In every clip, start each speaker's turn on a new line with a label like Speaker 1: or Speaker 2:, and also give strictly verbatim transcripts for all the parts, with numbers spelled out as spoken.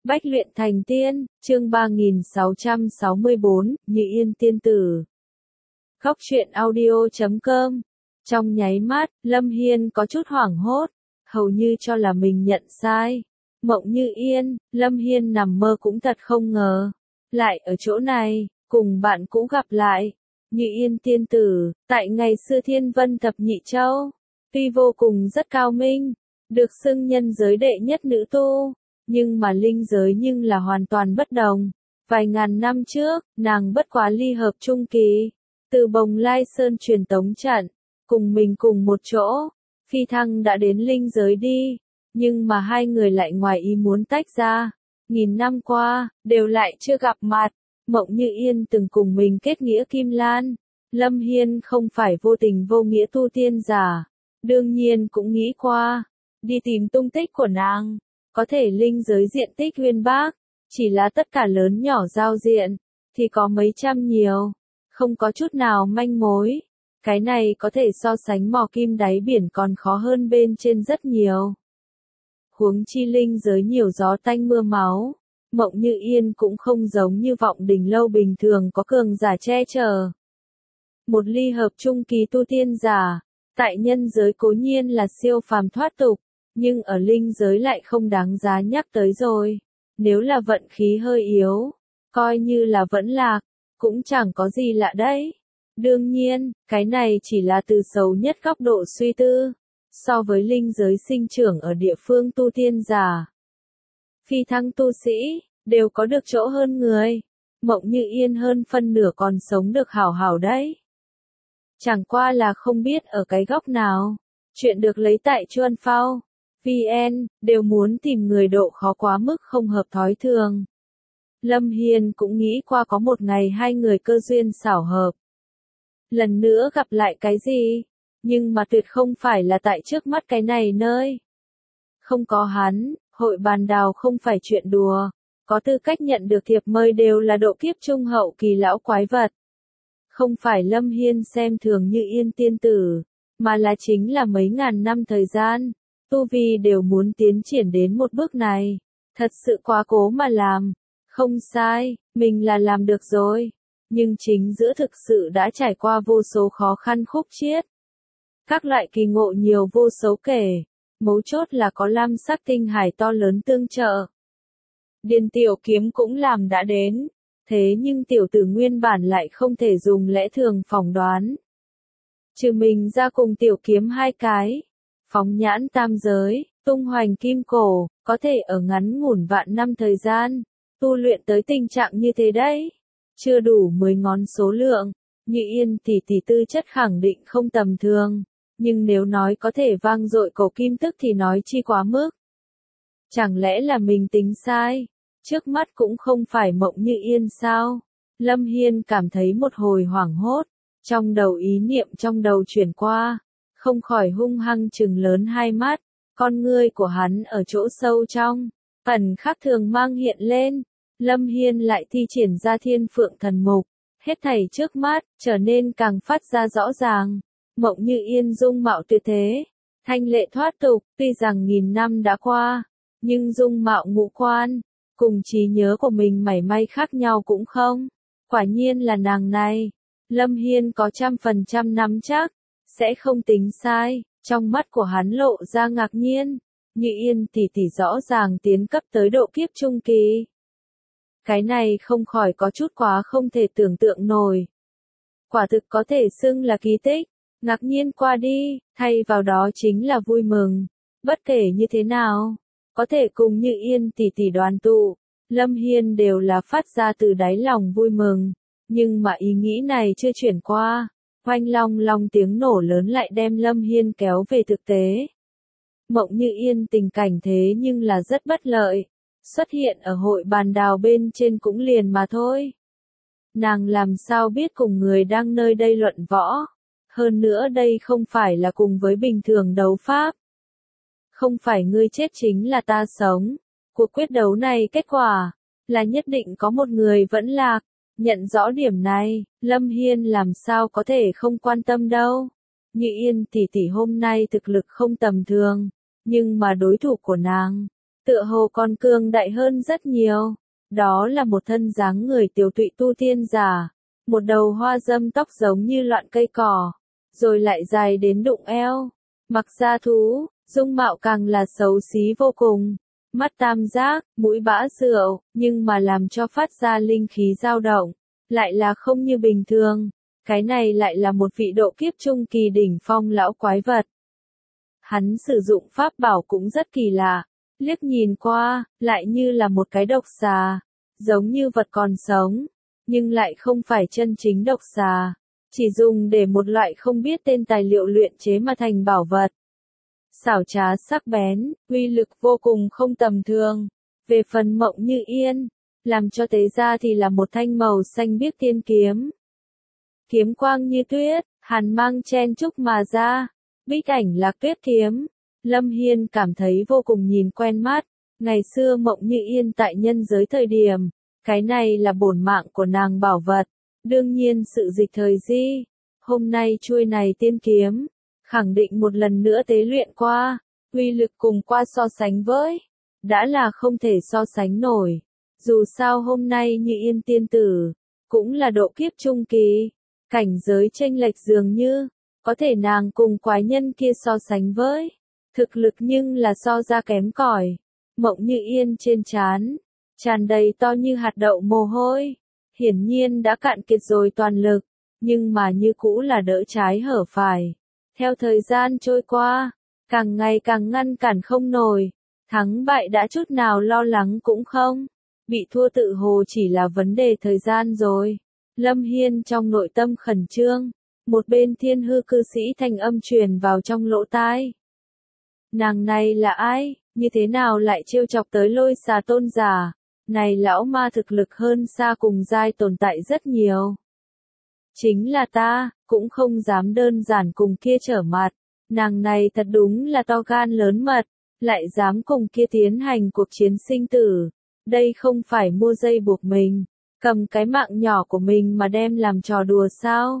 Speaker 1: Bách luyện thành tiên, chương ba nghìn sáu trăm sáu mươi bốn, Như Yên tiên tử. Góc truyện audio chấm com. Trong nháy mắt, Lâm Hiên có chút hoảng hốt, hầu như cho là mình nhận sai. Mộng Như Yên, Lâm Hiên nằm mơ cũng thật không ngờ. Lại ở chỗ này, cùng bạn cũ gặp lại. Như Yên tiên tử, tại ngày xưa Thiên Vân Thập Nhị Châu, tuy vô cùng rất cao minh, được xưng nhân giới đệ nhất nữ tu. Nhưng mà linh giới nhưng là hoàn toàn bất đồng. Vài ngàn năm trước, nàng bất quá ly hợp trung kỳ. Từ Bồng Lai Sơn truyền tống trận, cùng mình cùng một chỗ, phi thăng đã đến linh giới đi. Nhưng mà hai người lại ngoài ý muốn tách ra. Nghìn năm qua, đều lại chưa gặp mặt. Mộng Như Yên từng cùng mình kết nghĩa Kim Lan. Lâm Hiên không phải vô tình vô nghĩa tu tiên giả. Đương nhiên cũng nghĩ qua, đi tìm tung tích của nàng. Có thể linh giới diện tích uyên bác, chỉ là tất cả lớn nhỏ giao diện, thì có mấy trăm nhiều, không có chút nào manh mối. Cái này có thể so sánh mò kim đáy biển còn khó hơn bên trên rất nhiều. Huống chi linh giới nhiều gió tanh mưa máu, Mộng Như Yên cũng không giống như Vọng Đình Lâu bình thường có cường giả che chở. Một ly hợp trung kỳ tu tiên giả, tại nhân giới cố nhiên là siêu phàm thoát tục. Nhưng ở linh giới lại không đáng giá nhắc tới rồi. Nếu là vận khí hơi yếu, coi như là vẫn lạc, cũng chẳng có gì lạ đấy. Đương nhiên, cái này chỉ là từ xấu nhất góc độ suy tư. So với linh giới sinh trưởng ở địa phương tu tiên giả, phi thăng tu sĩ, đều có được chỗ hơn người. Mộng Như Yên hơn phân nửa còn sống được hảo hảo đấy. Chẳng qua là không biết ở cái góc nào. Chuyện được lấy tại Chuan Phao vê en, đều muốn tìm người độ khó quá mức không hợp thói thường. Lâm Hiên cũng nghĩ qua có một ngày hai người cơ duyên xảo hợp. Lần nữa gặp lại cái gì? Nhưng mà tuyệt không phải là tại trước mắt cái này nơi. Không có hắn, hội bàn đào không phải chuyện đùa. Có tư cách nhận được thiệp mời đều là độ kiếp trung hậu kỳ lão quái vật. Không phải Lâm Hiên xem thường Như Yên tiên tử, mà là chính là mấy ngàn năm thời gian. Tu vi đều muốn tiến triển đến một bước này. Thật sự quá cố mà làm. Không sai, mình là làm được rồi. Nhưng chính giữa thực sự đã trải qua vô số khó khăn khúc chiết. Các loại kỳ ngộ nhiều vô số kể. Mấu chốt là có lam sắc tinh hải to lớn tương trợ. Điền tiểu kiếm cũng làm đã đến. Thế nhưng tiểu tử nguyên bản lại không thể dùng lẽ thường phỏng đoán. Trừ mình ra cùng tiểu kiếm hai cái. Phóng nhãn tam giới, tung hoành kim cổ, có thể ở ngắn ngủn vạn năm thời gian, tu luyện tới tình trạng như thế đấy. Chưa đủ mười ngón số lượng, Như Yên tỷ tỷ tư chất khẳng định không tầm thường, nhưng nếu nói có thể vang dội cổ kim tức thì nói chi quá mức. Chẳng lẽ là mình tính sai? Trước mắt cũng không phải Mộng Như Yên sao? Lâm Hiên cảm thấy một hồi hoảng hốt, trong đầu ý niệm trong đầu chuyển qua. Không khỏi hung hăng trừng lớn hai mắt, con ngươi của hắn ở chỗ sâu trong, ẩn khác thường mang hiện lên. Lâm Hiên lại thi triển ra Thiên Phượng Thần Mục, hết thảy trước mắt, trở nên càng phát ra rõ ràng. Mộng Như Yên dung mạo tuyệt thế, thanh lệ thoát tục, tuy rằng nghìn năm đã qua, nhưng dung mạo ngũ quan, cùng trí nhớ của mình mảy may khác nhau cũng không. Quả nhiên là nàng này, Lâm Hiên có trăm phần trăm nắm chắc. Sẽ không tính sai, trong mắt của hắn lộ ra ngạc nhiên. Như Yên tỷ tỷ rõ ràng tiến cấp tới độ kiếp trung kỳ. Cái này không khỏi có chút quá không thể tưởng tượng nổi. Quả thực có thể xưng là kỳ tích. Ngạc nhiên qua đi, thay vào đó chính là vui mừng. Bất kể như thế nào, có thể cùng Như Yên tỷ tỷ đoàn tụ, Lâm Hiên đều là phát ra từ đáy lòng vui mừng. Nhưng mà ý nghĩ này chưa chuyển qua. Oanh long long tiếng nổ lớn lại đem Lâm Hiên kéo về thực tế. Mộng Như Yên tình cảnh thế nhưng là rất bất lợi. Xuất hiện ở hội bàn đào bên trên cũng liền mà thôi. Nàng làm sao biết cùng người đang nơi đây luận võ. Hơn nữa đây không phải là cùng với bình thường đấu pháp. Không phải ngươi chết chính là ta sống. Cuộc quyết đấu này kết quả là nhất định có một người vẫn lạc. Nhận rõ điểm này, Lâm Hiên làm sao có thể không quan tâm đâu. Như Yên tỷ tỷ hôm nay thực lực không tầm thường, nhưng mà đối thủ của nàng, tựa hồ còn cường đại hơn rất nhiều. Đó là một thân dáng người tiểu tụy tu tiên giả, một đầu hoa dâm tóc giống như loạn cây cỏ, rồi lại dài đến đụng eo, mặc da thú, dung mạo càng là xấu xí vô cùng, mắt tam giác, mũi bã rượu, nhưng mà làm cho phát ra linh khí dao động, lại là không như bình thường, cái này lại là một vị độ kiếp trung kỳ đỉnh phong lão quái vật. Hắn sử dụng pháp bảo cũng rất kỳ lạ, liếc nhìn qua, lại như là một cái độc xà, giống như vật còn sống, nhưng lại không phải chân chính độc xà, chỉ dùng để một loại không biết tên tài liệu luyện chế mà thành bảo vật. Xảo trá sắc bén, uy lực vô cùng không tầm thường. Về phần Mộng Như Yên, làm cho tế ra thì là một thanh màu xanh biếc tiên kiếm. Kiếm quang như tuyết, hàn mang chen chúc mà ra, bích ảnh lạc tuyết kiếm. Lâm Hiên cảm thấy vô cùng nhìn quen mắt, ngày xưa Mộng Như Yên tại nhân giới thời điểm, cái này là bổn mạng của nàng bảo vật, đương nhiên sự dịch thời di. Hôm nay chuôi này tiên kiếm, khẳng định một lần nữa tế luyện qua, uy lực cùng qua so sánh với, đã là không thể so sánh nổi. Dù sao hôm nay Như Yên tiên tử, cũng là độ kiếp trung kỳ, cảnh giới chênh lệch dường như, có thể nàng cùng quái nhân kia so sánh với, thực lực nhưng là so ra kém cỏi. Mộng Như Yên trên trán, tràn đầy to như hạt đậu mồ hôi, hiển nhiên đã cạn kiệt rồi toàn lực, nhưng mà như cũ là đỡ trái hở phải. Theo thời gian trôi qua, càng ngày càng ngăn cản không nổi, thắng bại đã chút nào lo lắng cũng không, bị thua tự hồ chỉ là vấn đề thời gian rồi. Lâm Hiên trong nội tâm khẩn trương, một bên thiên hư cư sĩ thanh âm truyền vào trong lỗ tai. Nàng này là ai, như thế nào lại trêu chọc tới Lôi Xà tôn giả, này lão ma thực lực hơn xa cùng giai tồn tại rất nhiều. Chính là ta, cũng không dám đơn giản cùng kia trở mặt, nàng này thật đúng là to gan lớn mật, lại dám cùng kia tiến hành cuộc chiến sinh tử, đây không phải mua dây buộc mình, cầm cái mạng nhỏ của mình mà đem làm trò đùa sao?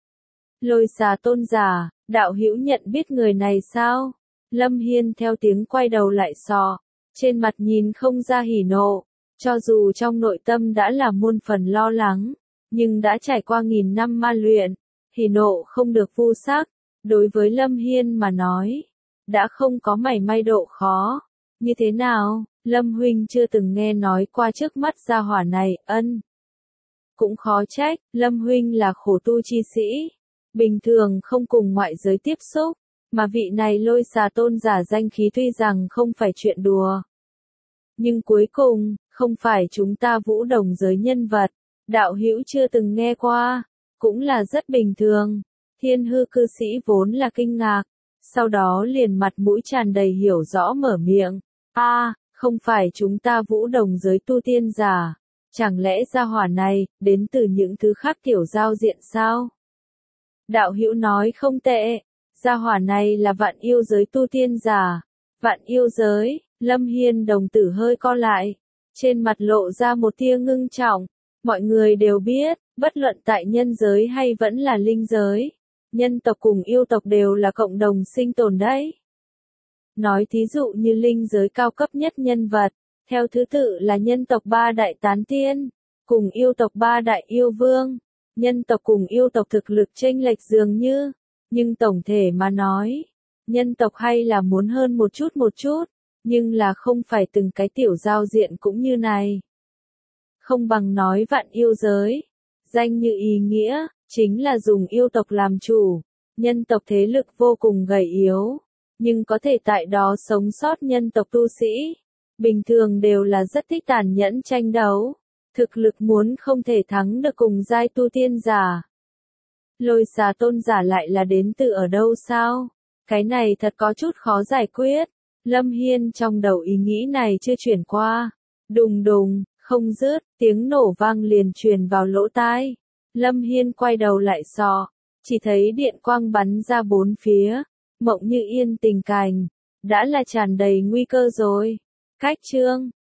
Speaker 1: Lôi Xà tôn giả, đạo hữu nhận biết người này sao? Lâm Hiên theo tiếng quay đầu lại sò, trên mặt nhìn không ra hỉ nộ, cho dù trong nội tâm đã là muôn phần lo lắng, nhưng đã trải qua nghìn năm ma luyện, hỉ nộ không được vu sắc, đối với Lâm Hiên mà nói, đã không có mảy may độ khó. Như thế nào, Lâm huynh chưa từng nghe nói qua trước mắt gia hỏa này, ân. Cũng khó trách, Lâm huynh là khổ tu chi sĩ, bình thường không cùng ngoại giới tiếp xúc, mà vị này Lôi Xà tôn giả danh khí tuy rằng không phải chuyện đùa. Nhưng cuối cùng, không phải chúng ta vũ đồng giới nhân vật, đạo hữu chưa từng nghe qua, cũng là rất bình thường. Thiên hư cư sĩ vốn là kinh ngạc, sau đó liền mặt mũi tràn đầy hiểu rõ mở miệng. A, à, không phải chúng ta vũ đồng giới tu tiên giả, chẳng lẽ gia hỏa này, đến từ những thứ khác tiểu giao diện sao? Đạo hữu nói không tệ, gia hỏa này là vạn yêu giới tu tiên giả. Vạn yêu giới, Lâm Hiên đồng tử hơi co lại, trên mặt lộ ra một tia ngưng trọng. Mọi người đều biết, bất luận tại nhân giới hay vẫn là linh giới, nhân tộc cùng yêu tộc đều là cộng đồng sinh tồn đấy. Nói thí dụ như linh giới cao cấp nhất nhân vật, theo thứ tự là nhân tộc ba đại tán tiên, cùng yêu tộc ba đại yêu vương. Nhân tộc cùng yêu tộc thực lực chênh lệch dường như, nhưng tổng thể mà nói, nhân tộc hay là muốn hơn một chút một chút, nhưng là không phải từng cái tiểu giao diện cũng như này. Không bằng nói vạn yêu giới, danh như ý nghĩa, chính là dùng yêu tộc làm chủ, nhân tộc thế lực vô cùng gầy yếu, nhưng có thể tại đó sống sót nhân tộc tu sĩ, bình thường đều là rất thích tàn nhẫn tranh đấu, thực lực muốn không thể thắng được cùng giai tu tiên giả. Lôi Xà tôn giả lại là đến từ ở đâu sao? Cái này thật có chút khó giải quyết. Lâm Hiên trong đầu ý nghĩ này chưa chuyển qua. Đùng đùng, không dứt, tiếng nổ vang liền truyền vào lỗ tai. Lâm Hiên quay đầu lại sò, chỉ thấy điện quang bắn ra bốn phía. Mộng Như Yên tình cảnh, đã là tràn đầy nguy cơ rồi. Cách chương